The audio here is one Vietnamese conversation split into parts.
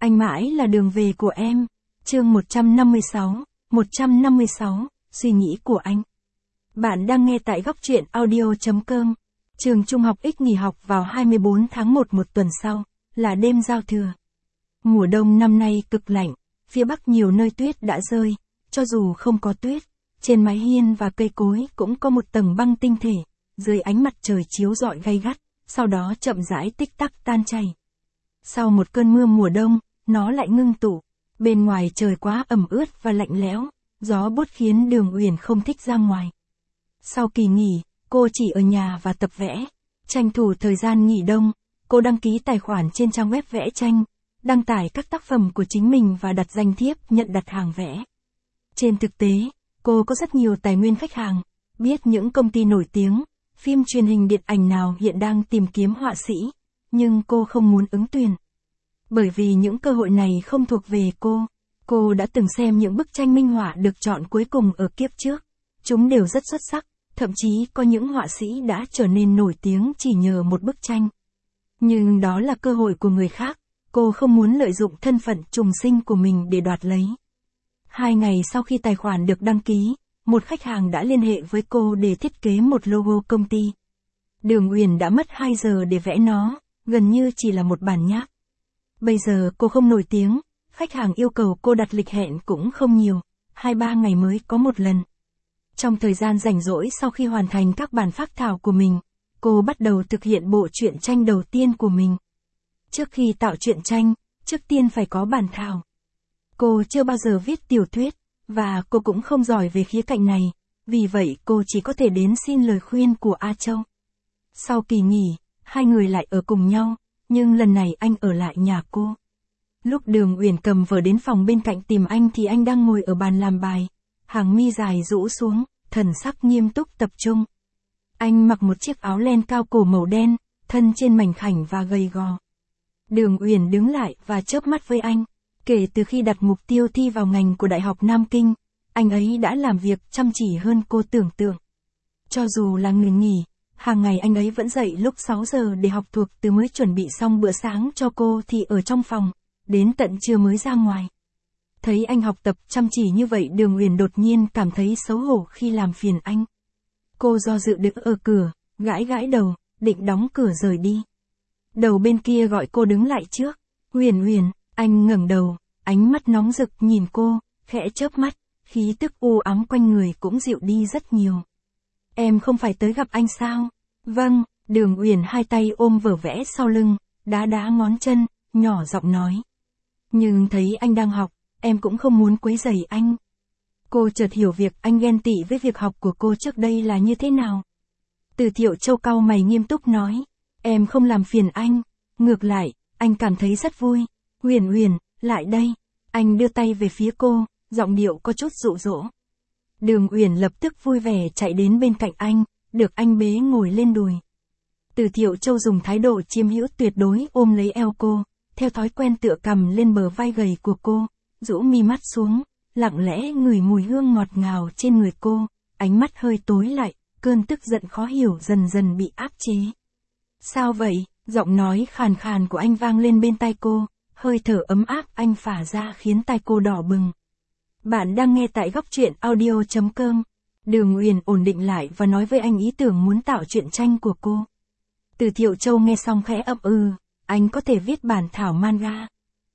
Anh mãi là đường về của em. Chương 156, suy nghĩ của anh. Bạn đang nghe tại góc truyện audio.com. Trường trung học X nghỉ học vào 24 tháng 1 một tuần sau, là đêm giao thừa. Mùa đông năm nay cực lạnh, phía Bắc nhiều nơi tuyết đã rơi, cho dù không có tuyết, trên mái hiên và cây cối cũng có một tầng băng tinh thể, dưới ánh mặt trời chiếu rọi gay gắt, sau đó chậm rãi tích tắc tan chảy. Sau một cơn mưa mùa đông, nó lại ngưng tụ. Bên ngoài trời quá ẩm ướt và lạnh lẽo, gió buốt khiến Đường Uyển không thích ra ngoài. Sau kỳ nghỉ, cô chỉ ở nhà và tập vẽ. Tranh thủ thời gian nghỉ đông, cô đăng ký tài khoản trên trang web vẽ tranh, đăng tải các tác phẩm của chính mình và đặt danh thiếp nhận đặt hàng vẽ. Trên thực tế, cô có rất nhiều tài nguyên khách hàng, biết những công ty nổi tiếng, phim truyền hình điện ảnh nào hiện đang tìm kiếm họa sĩ, nhưng cô không muốn ứng tuyển. Bởi vì những cơ hội này không thuộc về cô đã từng xem những bức tranh minh họa được chọn cuối cùng ở kiếp trước. Chúng đều rất xuất sắc, thậm chí có những họa sĩ đã trở nên nổi tiếng chỉ nhờ một bức tranh. Nhưng đó là cơ hội của người khác, cô không muốn lợi dụng thân phận trùng sinh của mình để đoạt lấy. 2 ngày sau khi tài khoản được đăng ký, một khách hàng đã liên hệ với cô để thiết kế một logo công ty. Đường Uyển đã mất 2 giờ để vẽ nó, gần như chỉ là một bản nháp. Bây giờ cô không nổi tiếng, khách hàng yêu cầu cô đặt lịch hẹn cũng không nhiều, 2-3 ngày mới có một lần. Trong thời gian rảnh rỗi sau khi hoàn thành các bản phác thảo của mình, cô bắt đầu thực hiện bộ truyện tranh đầu tiên của mình. Trước khi tạo truyện tranh, trước tiên phải có bản thảo. Cô chưa bao giờ viết tiểu thuyết, và cô cũng không giỏi về khía cạnh này, vì vậy cô chỉ có thể đến xin lời khuyên của A Châu. Sau kỳ nghỉ, hai người lại ở cùng nhau, nhưng lần này anh ở lại nhà cô. Lúc Đường Uyển cầm vở đến phòng bên cạnh tìm anh thì anh đang ngồi ở bàn làm bài, hàng mi dài rũ xuống, thần sắc nghiêm túc tập trung. Anh mặc một chiếc áo len cao cổ màu đen, thân trên mảnh khảnh và gầy gò. Đường Uyển đứng lại và chớp mắt với anh. Kể từ khi đặt mục tiêu thi vào ngành của Đại học Nam Kinh, anh ấy đã làm việc chăm chỉ hơn cô tưởng tượng. Cho dù là người nghỉ, hàng ngày anh ấy vẫn dậy lúc 6 giờ để học thuộc từ mới chuẩn bị xong bữa sáng cho cô thì ở trong phòng, đến tận trưa mới ra ngoài. Thấy anh học tập chăm chỉ như vậy, Đường Uyển đột nhiên cảm thấy xấu hổ khi làm phiền anh. Cô do dự đứng ở cửa, gãi gãi đầu, định đóng cửa rời đi. Đầu bên kia gọi cô đứng lại trước. Uyển Uyển, anh ngẩng đầu, ánh mắt nóng rực nhìn cô, khẽ chớp mắt, khí tức u ám quanh người cũng dịu đi rất nhiều. Em không phải tới gặp anh sao? Vâng, Đường Uyển hai tay ôm vở vẽ sau lưng, đá đá ngón chân, nhỏ giọng nói. Nhưng thấy anh đang học, em cũng không muốn quấy rầy anh. Cô chợt hiểu việc anh ghen tị với việc học của cô trước đây là như thế nào. Từ Thiệu Châu cau mày nghiêm túc nói, em không làm phiền anh, ngược lại, anh cảm thấy rất vui. Uyển Uyển, lại đây. Anh đưa tay về phía cô, giọng điệu có chút dụ dỗ. Đường Uyển lập tức vui vẻ chạy đến bên cạnh anh, được anh bế ngồi lên đùi. Từ Thiệu Châu dùng thái độ chiếm hữu tuyệt đối ôm lấy eo cô, theo thói quen tựa cằm lên bờ vai gầy của cô, rũ mi mắt xuống, lặng lẽ ngửi mùi hương ngọt ngào trên người cô, ánh mắt hơi tối lại, cơn tức giận khó hiểu dần dần bị áp chế. Sao vậy? Giọng nói khàn khàn của anh vang lên bên tai cô, hơi thở ấm áp anh phả ra khiến tai cô đỏ bừng. Bạn đang nghe tại góc truyện audio.com. Đường Uyển ổn định lại và nói với anh ý tưởng muốn tạo truyện tranh của cô. Từ Thiệu Châu nghe xong khẽ ậm anh có thể viết bản thảo manga.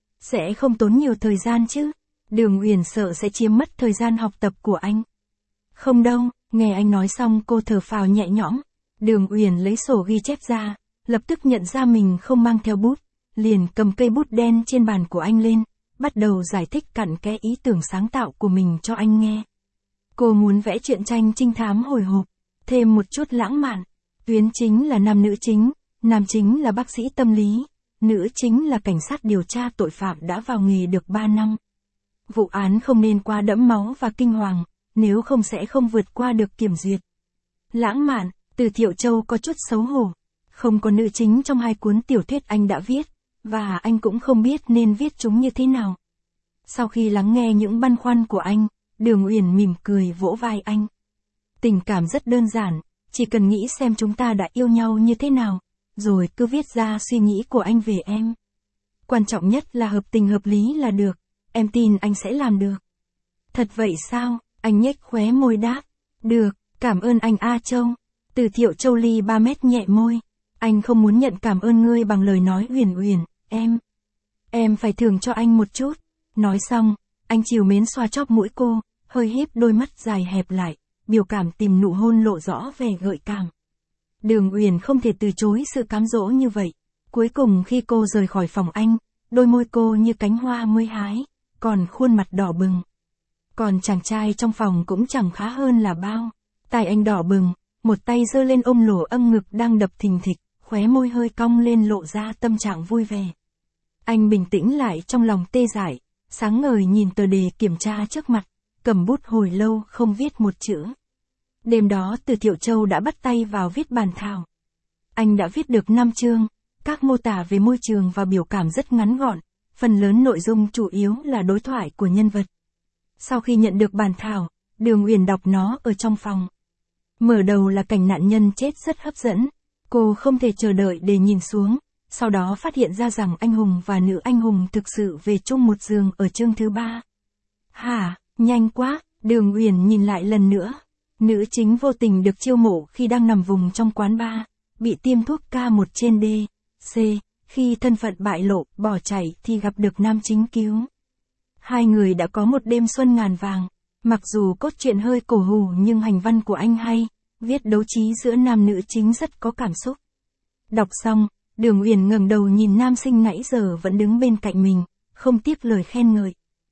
Sẽ không tốn nhiều thời gian chứ? Đường Uyển sợ sẽ chiếm mất thời gian học tập của anh. Không đâu, nghe anh nói xong cô thở phào nhẹ nhõm. Đường Uyển lấy sổ ghi chép ra, lập tức nhận ra mình không mang theo bút, liền cầm cây bút đen trên bàn của anh lên, bắt đầu giải thích cặn kẽ ý tưởng sáng tạo của mình cho anh nghe. Cô muốn vẽ truyện tranh trinh thám hồi hộp, thêm một chút lãng mạn. Tuyến chính là nam nữ chính, nam chính là bác sĩ tâm lý, nữ chính là cảnh sát điều tra tội phạm đã vào nghề được 3 năm. Vụ án không nên quá đẫm máu và kinh hoàng, nếu không sẽ không vượt qua được kiểm duyệt. Lãng mạn, Từ Thiệu Châu có chút xấu hổ. Không có nữ chính trong 2 cuốn tiểu thuyết anh đã viết, và anh cũng không biết nên viết chúng như thế nào. Sau khi lắng nghe những băn khoăn của anh, Đường Uyển mỉm cười vỗ vai anh. Tình cảm rất đơn giản, chỉ cần nghĩ xem chúng ta đã yêu nhau như thế nào, rồi cứ viết ra suy nghĩ của anh về em. Quan trọng nhất là hợp tình hợp lý là được. Em tin anh sẽ làm được. Thật vậy sao? Anh nhếch khóe môi đáp. Được, cảm ơn anh A Châu. Từ Thiệu Châu ly 3 mét nhẹ môi. Anh không muốn nhận cảm ơn ngươi bằng lời nói uyển uyển, em phải thưởng cho anh một chút. Nói xong, anh trìu mến xoa chóp mũi cô, hơi híp đôi mắt dài hẹp lại, biểu cảm tìm nụ hôn lộ rõ vẻ gợi cảm. Đường Uyển không thể từ chối sự cám dỗ như vậy. Cuối cùng khi cô rời khỏi phòng anh, đôi môi cô như cánh hoa mới hái, còn khuôn mặt đỏ bừng. Còn chàng trai trong phòng cũng chẳng khá hơn là bao. Tai anh đỏ bừng, một tay giơ lên ôm lỗ âm ngực đang đập thình thịch, khóe môi hơi cong lên lộ ra tâm trạng vui vẻ. Anh bình tĩnh lại trong lòng tê dại, sáng ngời nhìn tờ đề kiểm tra trước mặt, cầm bút hồi lâu không viết một chữ. Đêm đó Từ Thiệu Châu đã bắt tay vào viết bản thảo. Anh đã viết được 5 chương, các mô tả về môi trường và biểu cảm rất ngắn gọn, phần lớn nội dung chủ yếu là đối thoại của nhân vật. Sau khi nhận được bản thảo, Đường Uyển đọc nó ở trong phòng. Mở đầu là cảnh nạn nhân chết rất hấp dẫn, cô không thể chờ đợi để nhìn xuống, sau đó phát hiện ra rằng anh hùng và nữ anh hùng thực sự về chung một giường ở chương thứ 3. Hả, nhanh quá, Đường Uyển nhìn lại lần nữa. Nữ chính vô tình được chiêu mộ khi đang nằm vùng trong quán bar, bị tiêm thuốc K1 trên D, C, khi thân phận bại lộ, bỏ chạy thì gặp được nam chính cứu. Hai người đã có một đêm xuân ngàn vàng, mặc dù cốt truyện hơi cổ hủ nhưng hành văn của anh hay, viết đấu trí giữa nam nữ chính rất có cảm xúc. Đọc xong, Đường Uyển ngẩng đầu nhìn nam sinh nãy giờ vẫn đứng bên cạnh mình, không tiếc lời khen ngợi.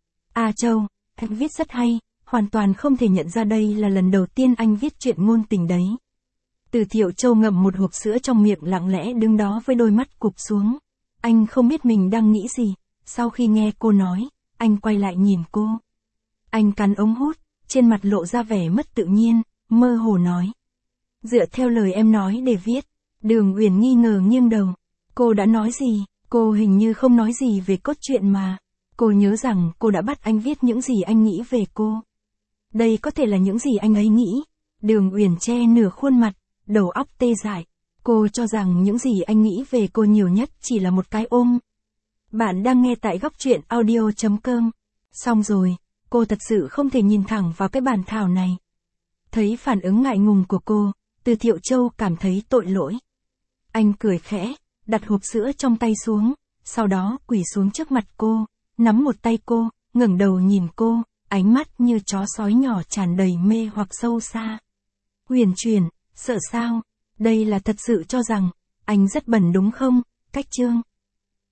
A Châu, anh viết rất hay, hoàn toàn không thể nhận ra đây là lần đầu tiên anh viết truyện ngôn tình đấy. Từ Thiệu Châu ngậm một hộp sữa trong miệng lặng lẽ đứng đó với đôi mắt cụp xuống. Anh không biết mình đang nghĩ gì, sau khi nghe cô nói, anh quay lại nhìn cô. Anh cắn ống hút, trên mặt lộ ra vẻ mất tự nhiên, mơ hồ nói. Dựa theo lời em nói để viết. Đường Uyển nghi ngờ nghiêng đầu. Cô đã nói gì? Cô hình như không nói gì về cốt truyện mà. Cô nhớ rằng cô đã bắt anh viết những gì anh nghĩ về cô. Đây có thể là những gì anh ấy nghĩ. Đường Uyển che nửa khuôn mặt, đầu óc tê dại. Cô cho rằng những gì anh nghĩ về cô nhiều nhất chỉ là một cái ôm. Bạn đang nghe tại góc truyện audio.com. Xong rồi, cô thật sự không thể nhìn thẳng vào cái bản thảo này. Thấy phản ứng ngại ngùng của cô, Từ Thiệu Châu cảm thấy tội lỗi. Anh cười khẽ, đặt hộp sữa trong tay xuống, sau đó quỳ xuống trước mặt cô, nắm một tay cô, ngẩng đầu nhìn cô, ánh mắt như chó sói nhỏ tràn đầy mê hoặc sâu xa. Huyền chuyển, sợ sao? Đây là thật sự cho rằng, anh rất bẩn đúng không? Cách chương.